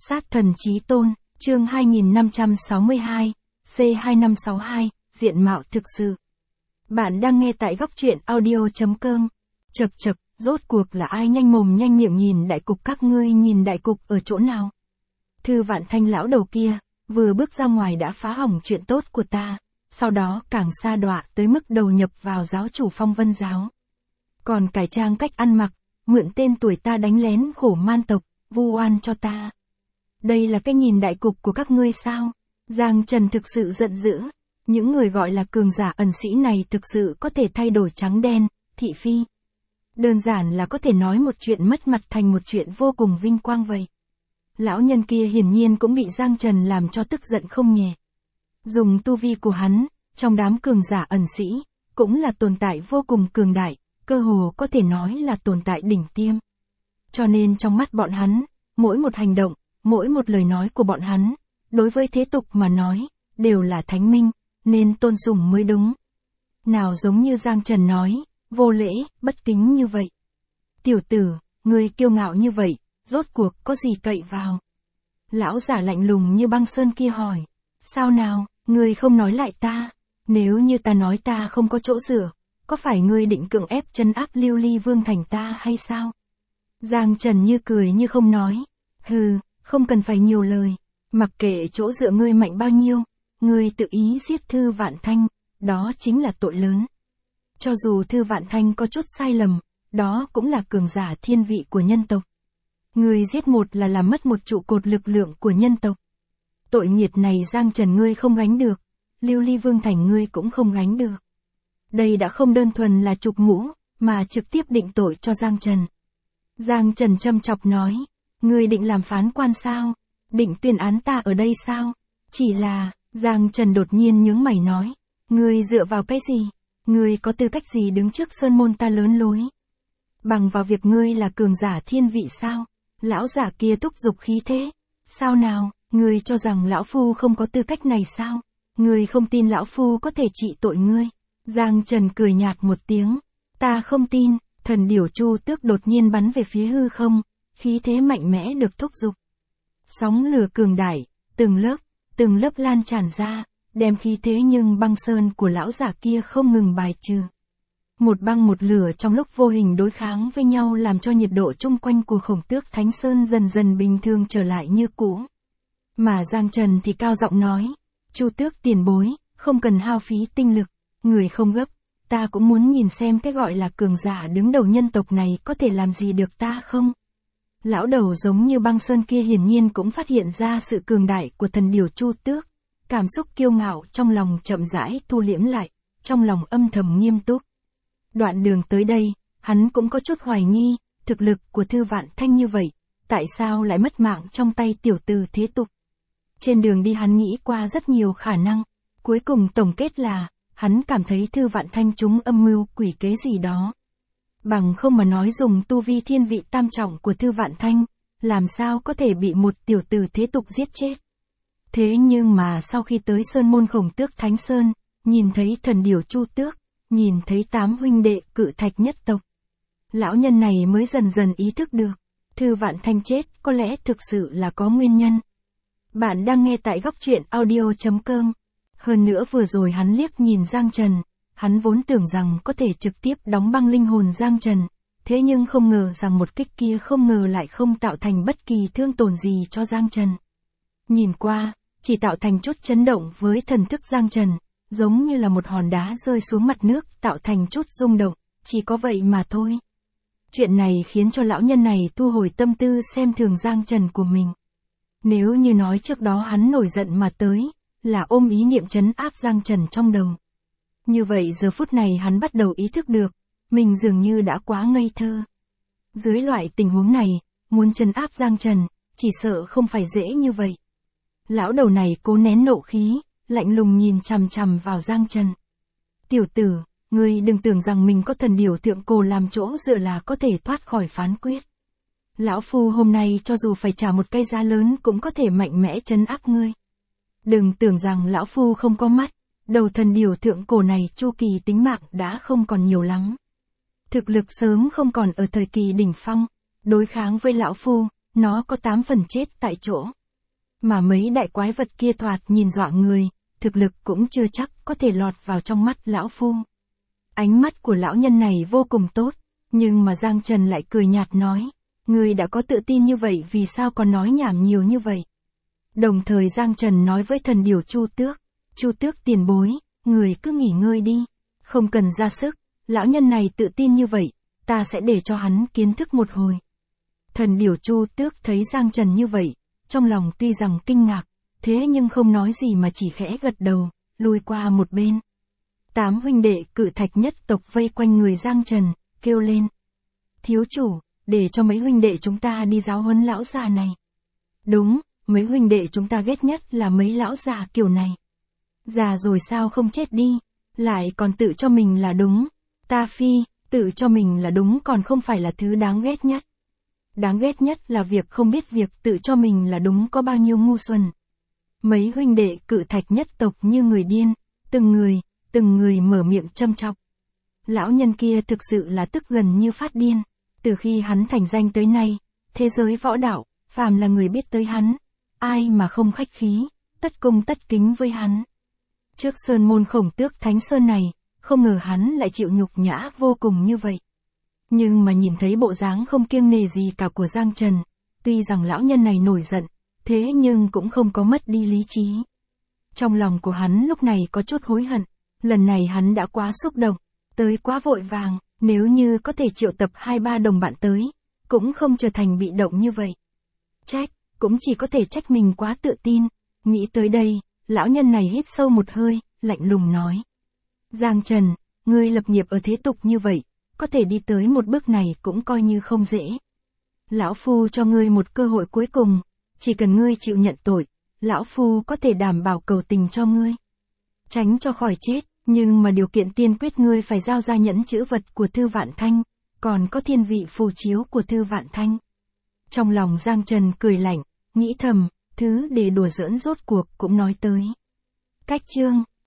Sát thần chí tôn, chương 2562, C2562, diện mạo thực sự. Bạn đang nghe tại góc truyện audio.com. Chậc chậc, rốt cuộc là ai nhanh mồm nhanh miệng nhìn đại cục, các ngươi nhìn đại cục ở chỗ nào? Thư Vạn Thanh lão đầu kia, vừa bước ra ngoài đã phá hỏng chuyện tốt của ta, sau đó càng sa đọa tới mức đầu nhập vào giáo chủ Phong Vân giáo. Còn cải trang cách ăn mặc, mượn tên tuổi ta đánh lén khổ man tộc, vu oan cho ta. Đây là cái nhìn đại cục của các ngươi sao? Giang Trần thực sự giận dữ. Những người gọi là cường giả ẩn sĩ này thực sự có thể thay đổi trắng đen, thị phi. Đơn giản là có thể nói một chuyện mất mặt thành một chuyện vô cùng vinh quang vậy. Lão nhân kia hiển nhiên cũng bị Giang Trần làm cho tức giận không nhẹ. Dùng tu vi của hắn, trong đám cường giả ẩn sĩ, cũng là tồn tại vô cùng cường đại, cơ hồ có thể nói là tồn tại đỉnh tiêm. Cho nên trong mắt bọn hắn, mỗi một hành động, mỗi một lời nói của bọn hắn, đối với thế tục mà nói, đều là thánh minh, nên tôn sùng mới đúng. Nào giống như Giang Trần nói, vô lễ, bất kính như vậy. Tiểu tử, ngươi kiêu ngạo như vậy, rốt cuộc có gì cậy vào? Lão giả lạnh lùng như băng sơn kia hỏi, sao nào, ngươi không nói lại ta? Nếu như ta nói ta không có chỗ dựa, có phải ngươi định cưỡng ép trấn áp Lưu Ly Vương thành ta hay sao? Giang Trần như cười như không nói, hừ, không cần phải nhiều lời, mặc kệ chỗ dựa ngươi mạnh bao nhiêu, ngươi tự ý giết Thư Vạn Thanh, đó chính là tội lớn. Cho dù Thư Vạn Thanh có chút sai lầm, đó cũng là cường giả thiên vị của nhân tộc. Ngươi giết một là làm mất một trụ cột lực lượng của nhân tộc. Tội nghiệt này Giang Trần ngươi không gánh được, Lưu Ly Vương thành ngươi cũng không gánh được. Đây đã không đơn thuần là trục mũ, mà trực tiếp định tội cho Giang Trần. Giang Trần châm chọc nói, ngươi định làm phán quan sao? Định tuyên án ta ở đây sao? Chỉ là, Giang Trần đột nhiên nhướng mày nói, ngươi dựa vào cái gì? Ngươi có tư cách gì đứng trước sơn môn ta lớn lối? Bằng vào việc ngươi là cường giả thiên vị sao? Lão giả kia thúc giục khí thế. Sao nào, ngươi cho rằng lão phu không có tư cách này sao? Ngươi không tin lão phu có thể trị tội ngươi? Giang Trần cười nhạt một tiếng, ta không tin. Thần điểu Chu Tước đột nhiên bắn về phía hư không, khí thế mạnh mẽ được thúc giục. Sóng lửa cường đại, từng lớp lan tràn ra, đem khí thế nhưng băng sơn của lão giả kia không ngừng bài trừ. Một băng một lửa trong lúc vô hình đối kháng với nhau làm cho nhiệt độ chung quanh của Khổng Tước Thánh Sơn dần dần bình thường trở lại như cũ. Mà Giang Trần thì cao giọng nói, Chu Tước tiền bối, không cần hao phí tinh lực, người không gấp. Ta cũng muốn nhìn xem cái gọi là cường giả đứng đầu nhân tộc này có thể làm gì được ta không? Lão đầu giống như băng sơn kia hiển nhiên cũng phát hiện ra sự cường đại của thần điểu Chu Tước. Cảm xúc kiêu ngạo trong lòng chậm rãi thu liễm lại, trong lòng âm thầm nghiêm túc. Đoạn đường tới đây, hắn cũng có chút hoài nghi, thực lực của Thư Vạn Thanh như vậy, tại sao lại mất mạng trong tay tiểu tử thế tục? Trên đường đi hắn nghĩ qua rất nhiều khả năng, cuối cùng tổng kết là, hắn cảm thấy Thư Vạn Thanh chúng âm mưu quỷ kế gì đó. Bằng không mà nói dùng tu vi thiên vị tam trọng của Thư Vạn Thanh, làm sao có thể bị một tiểu tử thế tục giết chết. Thế nhưng mà sau khi tới sơn môn Khổng Tước Thánh Sơn, nhìn thấy thần điểu Chu Tước, nhìn thấy 8 huynh đệ Cự Thạch nhất tộc. Lão nhân này mới dần dần ý thức được, Thư Vạn Thanh chết có lẽ thực sự là có nguyên nhân. Bạn đang nghe tại góc truyện audio.com. Hơn nữa vừa rồi hắn liếc nhìn Giang Trần, hắn vốn tưởng rằng có thể trực tiếp đóng băng linh hồn Giang Trần, thế nhưng không ngờ rằng một kích kia không ngờ lại không tạo thành bất kỳ thương tổn gì cho Giang Trần. Nhìn qua, chỉ tạo thành chút chấn động với thần thức Giang Trần, giống như là một hòn đá rơi xuống mặt nước tạo thành chút rung động, chỉ có vậy mà thôi. Chuyện này khiến cho lão nhân này thu hồi tâm tư xem thường Giang Trần của mình. Nếu như nói trước đó hắn nổi giận mà tới, là ôm ý niệm trấn áp Giang Trần trong đầu. Như vậy giờ phút này hắn bắt đầu ý thức được, mình dường như đã quá ngây thơ. Dưới loại tình huống này, muốn trấn áp Giang Trần, chỉ sợ không phải dễ như vậy. Lão đầu này cố nén nộ khí, lạnh lùng nhìn chằm chằm vào Giang Trần. Tiểu tử, ngươi đừng tưởng rằng mình có thần điểu thượng cổ làm chỗ dựa là có thể thoát khỏi phán quyết. Lão phu hôm nay cho dù phải trả một cái giá lớn cũng có thể mạnh mẽ trấn áp ngươi. Đừng tưởng rằng lão phu không có mắt, đầu thần điểu thượng cổ này chu kỳ tính mạng đã không còn nhiều lắm. Thực lực sớm không còn ở thời kỳ đỉnh phong, đối kháng với lão phu, nó có 8 phần chết tại chỗ. Mà mấy đại quái vật kia thoạt nhìn dọa người, thực lực cũng chưa chắc có thể lọt vào trong mắt lão phu. Ánh mắt của lão nhân này vô cùng tốt, nhưng mà Giang Trần lại cười nhạt nói, ngươi đã có tự tin như vậy vì sao còn nói nhảm nhiều như vậy. Đồng thời Giang Trần nói với thần điểu Chu Tước tiền bối, người cứ nghỉ ngơi đi, không cần ra sức, lão nhân này tự tin như vậy, ta sẽ để cho hắn kiến thức một hồi. Thần điểu Chu Tước thấy Giang Trần như vậy, trong lòng tuy rằng kinh ngạc, thế nhưng không nói gì mà chỉ khẽ gật đầu, lui qua một bên. 8 huynh đệ Cự Thạch nhất tộc vây quanh người Giang Trần, kêu lên. Thiếu chủ, để cho mấy huynh đệ chúng ta đi giáo huấn lão già này. Đúng, mấy huynh đệ chúng ta ghét nhất là mấy lão già kiểu này. Già rồi sao không chết đi, lại còn tự cho mình là đúng. Ta phi, tự cho mình là đúng còn không phải là thứ đáng ghét nhất. Đáng ghét nhất là việc không biết việc tự cho mình là đúng có bao nhiêu ngu xuẩn. Mấy huynh đệ Cự Thạch nhất tộc như người điên, từng người mở miệng châm chọc. Lão nhân kia thực sự là tức gần như phát điên. Từ khi hắn thành danh tới nay, thế giới võ đạo, phàm là người biết tới hắn, ai mà không khách khí, tất cung tất kính với hắn. Trước sơn môn Khổng Tước Thánh Sơn này, không ngờ hắn lại chịu nhục nhã vô cùng như vậy. Nhưng mà nhìn thấy bộ dáng không kiêng nề gì cả của Giang Trần, tuy rằng lão nhân này nổi giận, thế nhưng cũng không có mất đi lý trí. Trong lòng của hắn lúc này có chút hối hận, lần này hắn đã quá xúc động, tới quá vội vàng, nếu như có thể triệu tập 2-3 đồng bạn tới, cũng không trở thành bị động như vậy. Trách, cũng chỉ có thể trách mình quá tự tin. Nghĩ tới đây, lão nhân này hít sâu một hơi, lạnh lùng nói. Giang Trần, ngươi lập nghiệp ở thế tục như vậy, có thể đi tới một bước này cũng coi như không dễ. Lão Phu cho ngươi một cơ hội cuối cùng, chỉ cần ngươi chịu nhận tội, Lão Phu có thể đảm bảo cầu tình cho ngươi. Tránh cho khỏi chết, nhưng mà điều kiện tiên quyết ngươi phải giao ra nhẫn chữ vật của Thư Vạn Thanh, còn có thiên vị phù chiếu của Thư Vạn Thanh. Trong lòng Giang Trần cười lạnh, nghĩ thầm, thứ để đùa giỡn rốt cuộc cũng nói tới. Cách chương